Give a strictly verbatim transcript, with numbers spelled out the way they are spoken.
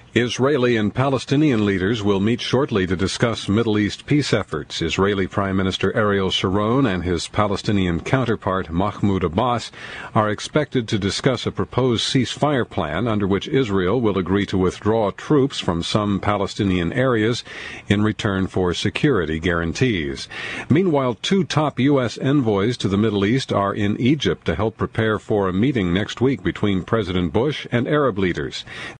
Israeli and Palestinian leaders will meet shortly to discuss Middle East peace efforts. Israeli Prime Minister Ariel Sharon and his Palestinian counterpart Mahmoud Abbas are expected to discuss a proposed ceasefire plan under which Israel will agree to withdraw troops from some Palestinian areas in return for security guarantees. Meanwhile, two top U S envoys to the Middle East are in Egypt to help prepare for a meeting next week between President Bush and Arab leaders.